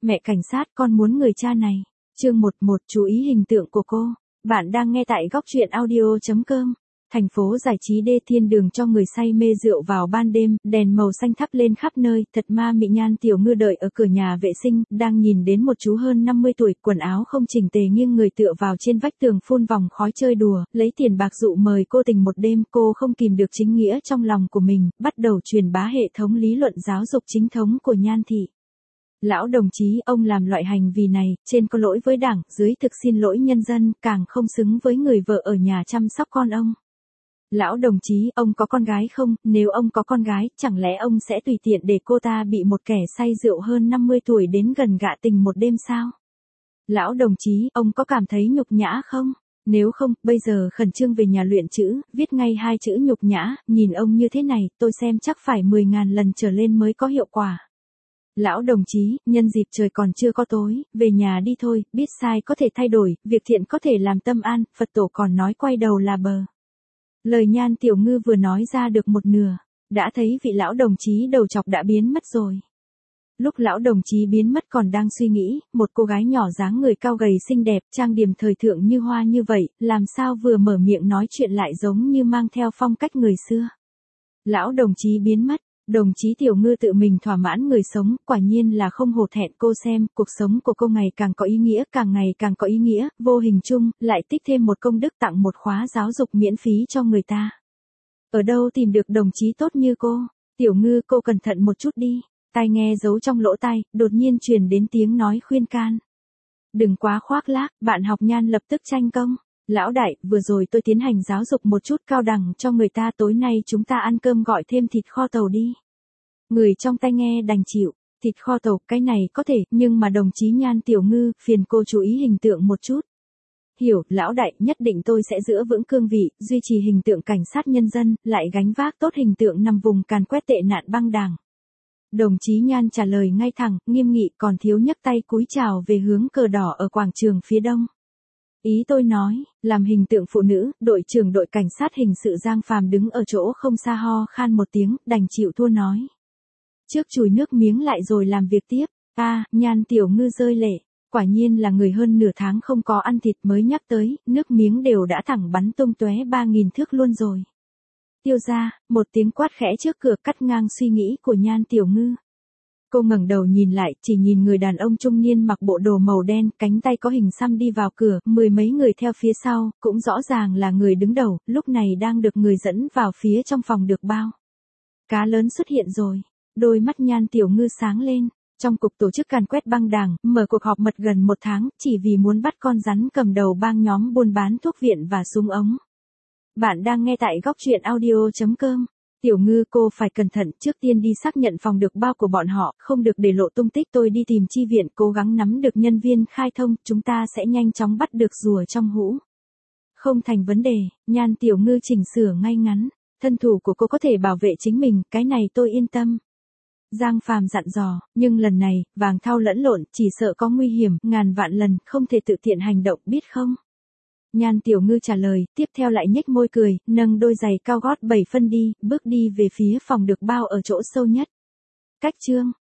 Mẹ cảnh sát, con muốn người cha này. Chương 11, chú ý hình tượng của cô. Bạn đang nghe tại góc truyện audio.com. Thành phố giải trí đê thiên đường cho người say mê rượu vào ban đêm, đèn màu xanh thắp lên khắp nơi, thật ma mị. Nhan Tiểu Ngư đợi ở cửa nhà vệ sinh, đang nhìn đến một chú hơn 50 tuổi, quần áo không chỉnh tề nghiêng người tựa vào trên vách tường phun vòng khói chơi đùa, lấy tiền bạc dụ mời cô tình một đêm. Cô không kìm được chính nghĩa trong lòng của mình, bắt đầu truyền bá hệ thống lý luận giáo dục chính thống của Nhan thị. Lão đồng chí, ông làm loại hành vi này, trên có lỗi với đảng, dưới thực xin lỗi nhân dân, càng không xứng với người vợ ở nhà chăm sóc con ông. Lão đồng chí, ông có con gái không? Nếu ông có con gái, chẳng lẽ ông sẽ tùy tiện để cô ta bị một kẻ say rượu hơn 50 tuổi đến gần gạ tình một đêm sao? Lão đồng chí, ông có cảm thấy nhục nhã không? Nếu không, bây giờ khẩn trương về nhà luyện chữ, viết ngay 2 chữ nhục nhã, nhìn ông như thế này, tôi xem chắc phải 10.000 lần trở lên mới có hiệu quả. Lão đồng chí, nhân dịp trời còn chưa có tối, về nhà đi thôi, biết sai có thể thay đổi, việc thiện có thể làm tâm an, Phật tổ còn nói quay đầu là bờ. Lời Nhan Tiểu Ngư vừa nói ra được một nửa, đã thấy vị lão đồng chí đầu chọc đã biến mất rồi. Lúc lão đồng chí biến mất còn đang suy nghĩ, một cô gái nhỏ dáng người cao gầy xinh đẹp, trang điểm thời thượng như hoa như vậy, làm sao vừa mở miệng nói chuyện lại giống như mang theo phong cách người xưa. Lão đồng chí biến mất. Đồng chí Tiểu Ngư tự mình thỏa mãn người sống, quả nhiên là không hổ thẹn. Cô xem, cuộc sống của cô ngày càng có ý nghĩa, càng ngày càng có ý nghĩa, vô hình chung, lại tích thêm một công đức tặng một khóa giáo dục miễn phí cho người ta. Ở đâu tìm được đồng chí tốt như cô? Tiểu Ngư, cô cẩn thận một chút đi. Tai nghe giấu trong lỗ tai, đột nhiên truyền đến tiếng nói khuyên can. Đừng quá khoác lác, bạn học Nhan lập tức tranh công. Lão đại, vừa rồi tôi tiến hành giáo dục một chút cao đẳng cho người ta, tối nay chúng ta ăn cơm gọi thêm thịt kho tàu đi. Người trong tai nghe đành chịu, thịt kho tàu, cái này có thể, nhưng mà đồng chí Nhan Tiểu Ngư, phiền cô chú ý hình tượng một chút. Hiểu, lão đại, nhất định tôi sẽ giữ vững cương vị, duy trì hình tượng cảnh sát nhân dân, lại gánh vác tốt hình tượng nằm vùng càn quét tệ nạn băng đảng. Đồng chí Nhan trả lời ngay thẳng, nghiêm nghị, còn thiếu nhấc tay cúi chào về hướng cờ đỏ ở quảng trường phía đông. Ý tôi nói, làm hình tượng phụ nữ, đội trưởng đội cảnh sát hình sự Giang Phàm đứng ở chỗ không xa ho khan một tiếng, đành chịu thua nói. Trước chùi nước miếng lại rồi làm việc tiếp. Nhan Tiểu Ngư rơi lệ, quả nhiên là người hơn nửa tháng không có ăn thịt mới nhắc tới, nước miếng đều đã thẳng bắn tung tóe 3.000 thước luôn rồi. Tiêu ra, một tiếng quát khẽ trước cửa cắt ngang suy nghĩ của Nhan Tiểu Ngư. Cô ngẩng đầu nhìn lại, chỉ nhìn người đàn ông trung niên mặc bộ đồ màu đen, cánh tay có hình xăm đi vào cửa, 10 mấy người theo phía sau, cũng rõ ràng là người đứng đầu, lúc này đang được người dẫn vào phía trong phòng được bao. Cá lớn xuất hiện rồi, đôi mắt Nhan Tiểu Ngư sáng lên, trong cục tổ chức càn quét băng đảng, mở cuộc họp mật gần 1 tháng, chỉ vì muốn bắt con rắn cầm đầu bang nhóm buôn bán thuốc viện và súng ống. Bạn đang nghe tại góc truyện audio.com. Tiểu Ngư, cô phải cẩn thận, trước tiên đi xác nhận phòng được bao của bọn họ, không được để lộ tung tích. Tôi đi tìm chi viện, cố gắng nắm được nhân viên khai thông, chúng ta sẽ nhanh chóng bắt được rùa trong hũ. Không thành vấn đề, Nhan Tiểu Ngư chỉnh sửa ngay ngắn, thân thủ của cô có thể bảo vệ chính mình, cái này tôi yên tâm. Giang Phàm dặn dò, nhưng lần này, vàng thau lẫn lộn, chỉ sợ có nguy hiểm, ngàn vạn lần, không thể tự tiện hành động, biết không? Nhan Tiểu Ngư trả lời, tiếp theo lại nhếch môi cười, nâng đôi giày cao gót 7 phân đi, bước đi về phía phòng được bao ở chỗ sâu nhất. Cách chương